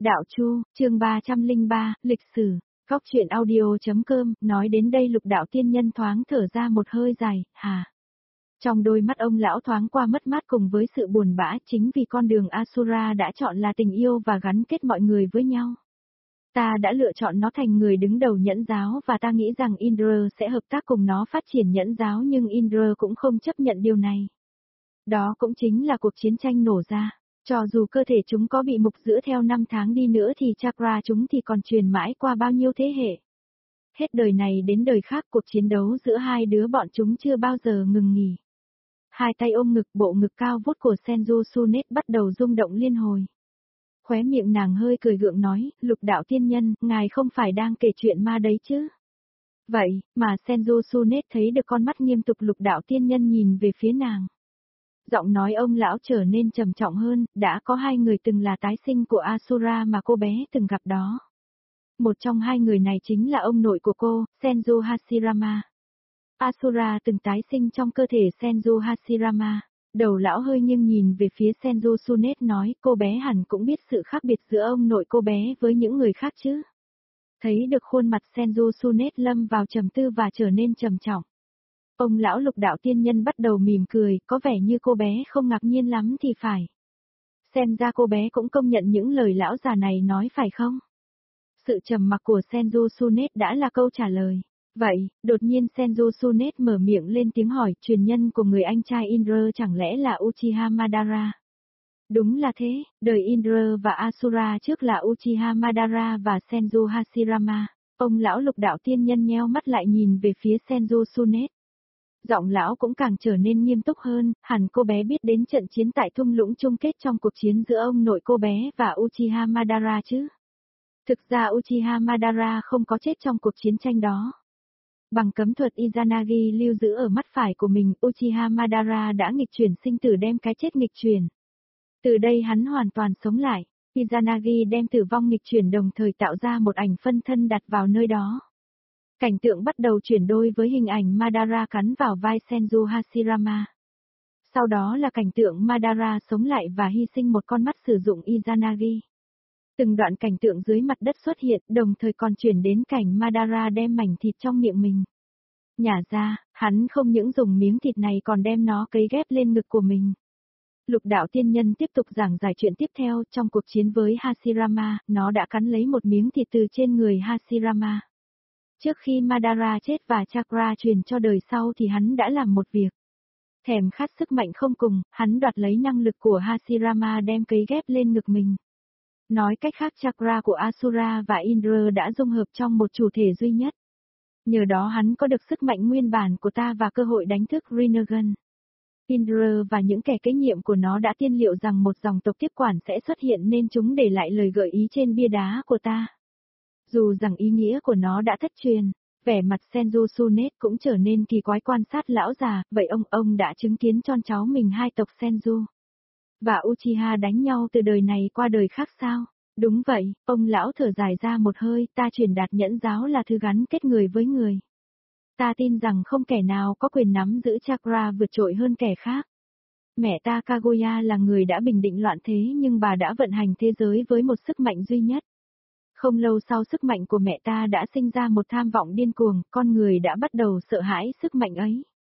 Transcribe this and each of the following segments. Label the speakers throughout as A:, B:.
A: Đạo Chu, chương 303, lịch sử. Góc truyện audio.com, nói đến đây Lục Đạo Tiên Nhân thoáng thở ra một hơi dài, hà. Trong đôi mắt ông lão thoáng qua mất mát cùng với sự buồn bã, chính vì con đường Asura đã chọn là tình yêu và gắn kết mọi người với nhau. Ta đã lựa chọn nó thành người đứng đầu nhẫn giáo và ta nghĩ rằng Indra sẽ hợp tác cùng nó phát triển nhẫn giáo, nhưng Indra cũng không chấp nhận điều này. Đó cũng chính là cuộc chiến tranh nổ ra. Cho dù cơ thể chúng có bị mục dưỡng theo 5 tháng đi nữa thì chakra chúng thì còn truyền mãi qua bao nhiêu thế hệ. Hết đời này đến đời khác, cuộc chiến đấu giữa hai đứa bọn chúng chưa bao giờ ngừng nghỉ. Hai tay ôm ngực, bộ ngực cao vút của Senju Sunet bắt đầu rung động liên hồi. Khóe miệng nàng hơi cười gượng nói, Lục Đạo Tiên Nhân, ngài không phải đang kể chuyện ma đấy chứ? Vậy, mà Senju Sunet thấy được con mắt nghiêm túc Lục Đạo Tiên Nhân nhìn về phía nàng. Giọng nói ông lão trở nên trầm trọng hơn, đã có hai người từng là tái sinh của Asura mà cô bé từng gặp đó. Một trong hai người này chính là ông nội của cô, Senju Hashirama. Asura từng tái sinh trong cơ thể Senju Hashirama. Đầu lão hơi nghiêng nhìn về phía Senju Sunet nói, cô bé hẳn cũng biết sự khác biệt giữa ông nội cô bé với những người khác chứ. Thấy được khuôn mặt Senju Sunet lâm vào trầm tư và trở nên trầm trọng. Ông lão Lục Đạo Tiên Nhân bắt đầu mỉm cười, có vẻ như cô bé không ngạc nhiên lắm thì phải. Xem ra cô bé cũng công nhận những lời lão già này nói phải không? Sự trầm mặc của Senju Sunet đã là câu trả lời. Vậy, đột nhiên Senju Sunet mở miệng lên tiếng hỏi, truyền nhân của người anh trai Indra chẳng lẽ là Uchiha Madara? Đúng là thế, đời Indra và Asura trước là Uchiha Madara và Senju Hashirama. Ông lão Lục Đạo Tiên Nhân nheo mắt lại nhìn về phía Senju Sunet. Giọng lão cũng càng trở nên nghiêm túc hơn, hẳn cô bé biết đến trận chiến tại thung lũng chung kết trong cuộc chiến giữa ông nội cô bé và Uchiha Madara chứ. Thực ra Uchiha Madara không có chết trong cuộc chiến tranh đó. Bằng cấm thuật Izanagi lưu giữ ở mắt phải của mình, Uchiha Madara đã nghịch chuyển sinh tử đem cái chết nghịch chuyển. Từ đây hắn hoàn toàn sống lại, Izanagi đem tử vong nghịch chuyển đồng thời tạo ra một ảnh phân thân đặt vào nơi đó. Cảnh tượng bắt đầu chuyển đôi với hình ảnh Madara cắn vào vai Senju Hashirama. Sau đó là cảnh tượng Madara sống lại và hy sinh một con mắt sử dụng Izanagi. Từng đoạn cảnh tượng dưới mặt đất xuất hiện, đồng thời còn chuyển đến cảnh Madara đem mảnh thịt trong miệng mình. Nhả ra, hắn không những dùng miếng thịt này còn đem nó cấy ghép lên ngực của mình. Lục Đạo Tiên Nhân tiếp tục giảng giải chuyện tiếp theo, trong cuộc chiến với Hashirama, nó đã cắn lấy một miếng thịt từ trên người Hashirama. Trước khi Madara chết và chakra truyền cho đời sau thì hắn đã làm một việc. Thèm khát sức mạnh không cùng, hắn đoạt lấy năng lực của Hashirama đem cấy ghép lên ngực mình. Nói cách khác, chakra của Asura và Indra đã dung hợp trong một chủ thể duy nhất. Nhờ đó hắn có được sức mạnh nguyên bản của ta và cơ hội đánh thức Rinnegan. Indra và những kẻ kế nhiệm của nó đã tiên liệu rằng một dòng tộc tiếp quản sẽ xuất hiện nên chúng để lại lời gợi ý trên bia đá của ta. Dù rằng ý nghĩa của nó đã thất truyền, vẻ mặt Senju Sunet cũng trở nên kỳ quái quan sát lão già, vậy ông đã chứng kiến con cháu mình hai tộc Senju và Uchiha đánh nhau từ đời này qua đời khác sao? Đúng vậy, ông lão thở dài ra một hơi, ta truyền đạt nhẫn giáo là thứ gắn kết người với người. Ta tin rằng không kẻ nào có quyền nắm giữ chakra vượt trội hơn kẻ khác. Mẹ ta Kaguya là người đã bình định loạn thế nhưng bà đã vận hành thế giới với một sức mạnh duy nhất. Không lâu sau sức mạnh của mẹ ta đã sinh ra một tham vọng điên cuồng, con người đã bắt đầu sợ hãi sức mạnh ấy.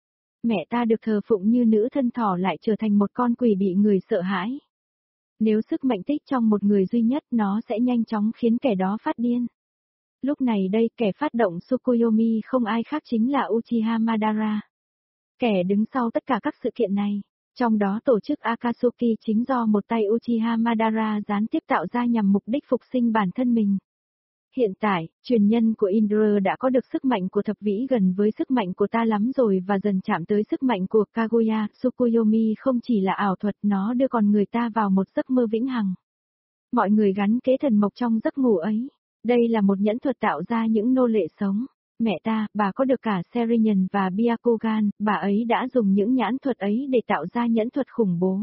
A: Mẹ ta được thờ phụng như nữ thân thỏ lại trở thành một con quỷ bị người sợ hãi. Nếu sức mạnh tích trong một người duy nhất nó sẽ nhanh chóng khiến kẻ đó phát điên. Lúc này đây kẻ phát động Tsukuyomi không ai khác chính là Uchiha Madara. Kẻ đứng sau tất cả các sự kiện này. Trong đó tổ chức Akatsuki chính do một tay Uchiha Madara gián tiếp tạo ra nhằm mục đích phục sinh bản thân mình. Hiện tại, truyền nhân của Indra đã có được sức mạnh của thập vĩ gần với sức mạnh của ta lắm rồi và dần chạm tới sức mạnh của Kaguya. Tsukuyomi không chỉ là ảo thuật, nó đưa con người ta vào một giấc mơ vĩnh hằng. Mọi người gắn kế thần mộc trong giấc ngủ ấy. Đây là một nhẫn thuật tạo ra những nô lệ sống. Mẹ ta, bà có được cả Serian và Byakugan, bà ấy đã dùng những nhãn thuật ấy để tạo ra nhẫn thuật khủng bố.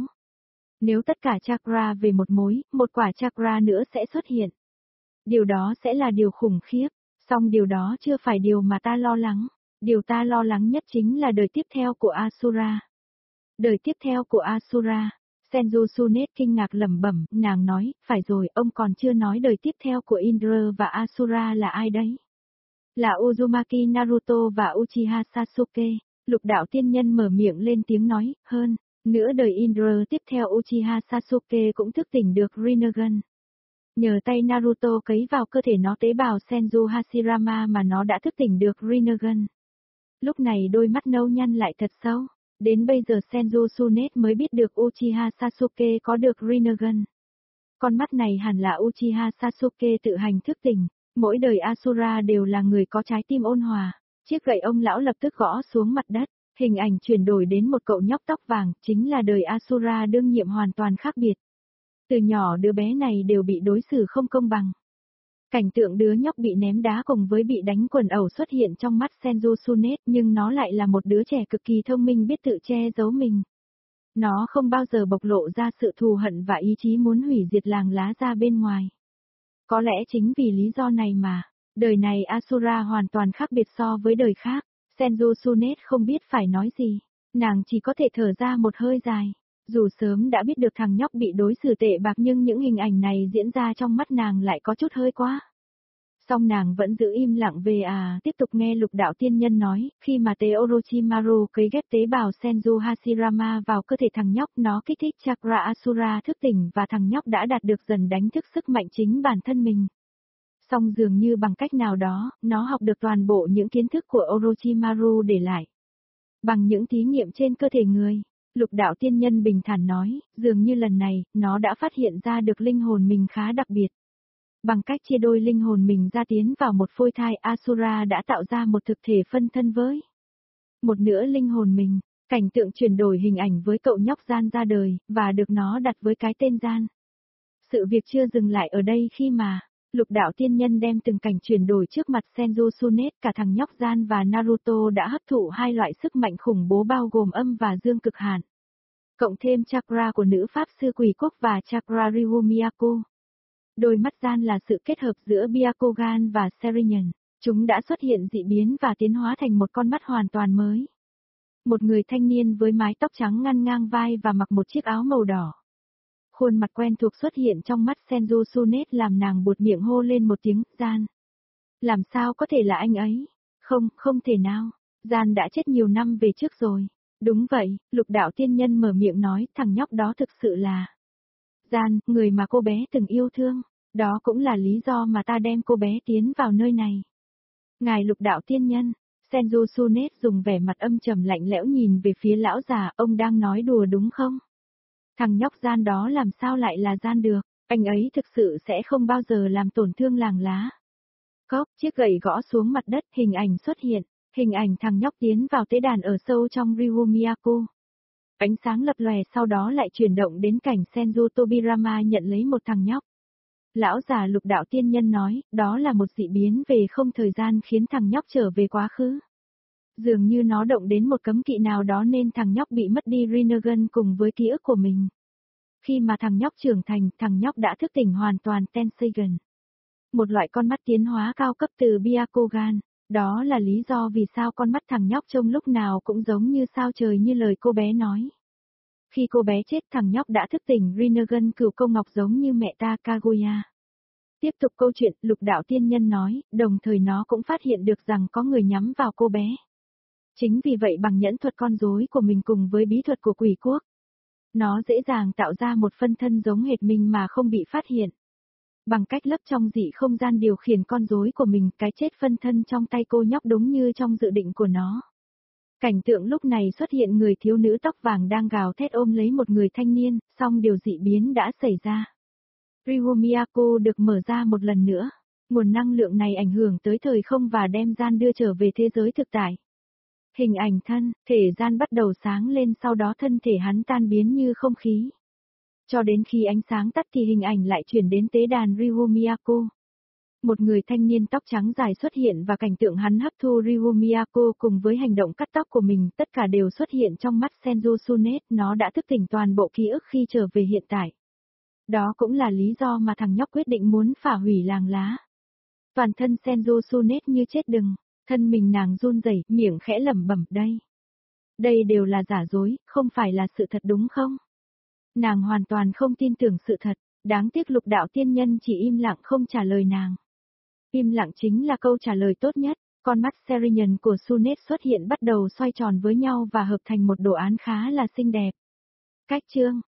A: Nếu tất cả chakra về một mối, một quả chakra nữa sẽ xuất hiện. Điều đó sẽ là điều khủng khiếp, song điều đó chưa phải điều mà ta lo lắng. Điều ta lo lắng nhất chính là đời tiếp theo của Asura. Đời tiếp theo của Asura Senju Sunet kinh ngạc lẩm bẩm, nàng nói, phải rồi, ông còn chưa nói đời tiếp theo của Indra và Asura là ai đấy? Là Uzumaki Naruto và Uchiha Sasuke. Lục đạo tiên nhân mở miệng lên tiếng nói, hơn, nữa đời Indra tiếp theo Uchiha Sasuke cũng thức tỉnh được Rinnegan. Nhờ tay Naruto cấy vào cơ thể nó tế bào Senju Hashirama mà nó đã thức tỉnh được Rinnegan. Lúc này đôi mắt nâu nhăn lại thật sâu. Đến bây giờ Senju Sunet mới biết được Uchiha Sasuke có được Rinnegan. Con mắt này hẳn là Uchiha Sasuke tự hành thức tỉnh. Mỗi đời Asura đều là người có trái tim ôn hòa. Chiếc gậy ông lão lập tức gõ xuống mặt đất. Hình ảnh chuyển đổi đến một cậu nhóc tóc vàng, chính là đời Asura đương nhiệm hoàn toàn khác biệt. Từ nhỏ đứa bé này đều bị đối xử không công bằng. Cảnh tượng đứa nhóc bị ném đá cùng với bị đánh quần ẩu xuất hiện trong mắt Senju Sunet, nhưng nó lại là một đứa trẻ cực kỳ thông minh biết tự che giấu mình. Nó không bao giờ bộc lộ ra sự thù hận và ý chí muốn hủy diệt làng lá ra bên ngoài. Có lẽ chính vì lý do này mà, đời này Asura hoàn toàn khác biệt so với đời khác. Senju Sunet không biết phải nói gì, nàng chỉ có thể thở ra một hơi dài. Dù sớm đã biết được thằng nhóc bị đối xử tệ bạc nhưng những hình ảnh này diễn ra trong mắt nàng lại có chút hơi quá. Song nàng vẫn giữ im lặng về tiếp tục nghe lục đạo tiên nhân nói, khi mà tế Orochimaru cấy ghép tế bào Senju Hashirama vào cơ thể thằng nhóc nó kích thích chakra Asura thức tỉnh và thằng nhóc đã đạt được dần đánh thức sức mạnh chính bản thân mình. Song dường như bằng cách nào đó, nó học được toàn bộ những kiến thức của Orochimaru để lại. Bằng những thí nghiệm trên cơ thể người. Lục đạo tiên nhân bình thản nói, dường như lần này, nó đã phát hiện ra được linh hồn mình khá đặc biệt. Bằng cách chia đôi linh hồn mình ra tiến vào một phôi thai Asura đã tạo ra một thực thể phân thân với một nửa linh hồn mình, cảnh tượng chuyển đổi hình ảnh với cậu nhóc Gian ra đời, và được nó đặt với cái tên Gian. Sự việc chưa dừng lại ở đây khi mà, lục đạo tiên nhân đem từng cảnh chuyển đổi trước mặt Senju Sunet, cả thằng nhóc Gian và Naruto đã hấp thụ hai loại sức mạnh khủng bố bao gồm âm và dương cực hạn. Cộng thêm chakra của nữ pháp sư quỷ quốc và chakra Ryu Miyako. Đôi mắt Gian là sự kết hợp giữa Byakugan và Sharingan. Chúng đã xuất hiện dị biến và tiến hóa thành một con mắt hoàn toàn mới. Một người thanh niên với mái tóc trắng ngăn ngang vai và mặc một chiếc áo màu đỏ. Khuôn mặt quen thuộc xuất hiện trong mắt Senju Sunet làm nàng buột miệng hô lên một tiếng, Gian. Làm sao có thể là anh ấy? Không, không thể nào. Gian đã chết nhiều năm về trước rồi. Đúng vậy, lục đạo tiên nhân mở miệng nói, thằng nhóc đó thực sự là Gian, người mà cô bé từng yêu thương. Đó cũng là lý do mà ta đem cô bé tiến vào nơi này. Ngài lục đạo tiên nhân, Senju Sunet dùng vẻ mặt âm trầm lạnh lẽo nhìn về phía lão già, ông đang nói đùa đúng không? Thằng nhóc Gian đó làm sao lại là Gian được, anh ấy thực sự sẽ không bao giờ làm tổn thương làng lá. Cốc, chiếc gậy gõ xuống mặt đất, hình ảnh xuất hiện, hình ảnh thằng nhóc tiến vào tế đàn ở sâu trong Ryu Miyako. Ánh sáng lập lòe sau đó lại chuyển động đến cảnh Senju Tobirama nhận lấy một thằng nhóc. Lão già lục đạo tiên nhân nói, đó là một dị biến về không thời gian khiến thằng nhóc trở về quá khứ. Dường như nó động đến một cấm kỵ nào đó nên thằng nhóc bị mất đi Rinnegan cùng với ký ức của mình. Khi mà thằng nhóc trưởng thành, thằng nhóc đã thức tỉnh hoàn toàn Tenseigan. Một loại con mắt tiến hóa cao cấp từ Byakugan. Đó là lý do vì sao con mắt thằng nhóc trông lúc nào cũng giống như sao trời như lời cô bé nói. Khi cô bé chết thằng nhóc đã thức tỉnh Rinnegan cửu công ngọc giống như mẹ ta Kaguya. Tiếp tục câu chuyện, lục đạo tiên nhân nói, đồng thời nó cũng phát hiện được rằng có người nhắm vào cô bé. Chính vì vậy bằng nhẫn thuật con rối của mình cùng với bí thuật của quỷ quốc, nó dễ dàng tạo ra một phân thân giống hệt mình mà không bị phát hiện. Bằng cách lấp trong dị không gian điều khiển con rối của mình, cái chết phân thân trong tay cô nhóc đúng như trong dự định của nó. Cảnh tượng lúc này xuất hiện người thiếu nữ tóc vàng đang gào thét ôm lấy một người thanh niên, song điều dị biến đã xảy ra. Ryu Miyako được mở ra một lần nữa. Nguồn năng lượng này ảnh hưởng tới thời không và đem Gian đưa trở về thế giới thực tại. Hình ảnh thân, thể Gian bắt đầu sáng lên sau đó thân thể hắn tan biến như không khí. Cho đến khi ánh sáng tắt thì hình ảnh lại chuyển đến tế đàn Ryu Miyako. Một người thanh niên tóc trắng dài xuất hiện và cảnh tượng hắn hấp thu Ryu Miyako cùng với hành động cắt tóc của mình, tất cả đều xuất hiện trong mắt Senju Sunet, nó đã thức tỉnh toàn bộ ký ức khi trở về hiện tại. Đó cũng là lý do mà thằng nhóc quyết định muốn phá hủy làng lá. Toàn thân Senju Sunet như chết đừng, thân mình nàng run rẩy, miệng khẽ lẩm bẩm đây. Đây đều là giả dối, không phải là sự thật đúng không? Nàng hoàn toàn không tin tưởng sự thật, đáng tiếc Lục đạo tiên nhân chỉ im lặng không trả lời nàng. Im lặng chính là câu trả lời tốt nhất, con mắt Sirian của Sunet xuất hiện bắt đầu xoay tròn với nhau và hợp thành một đồ án khá là xinh đẹp. Cách chương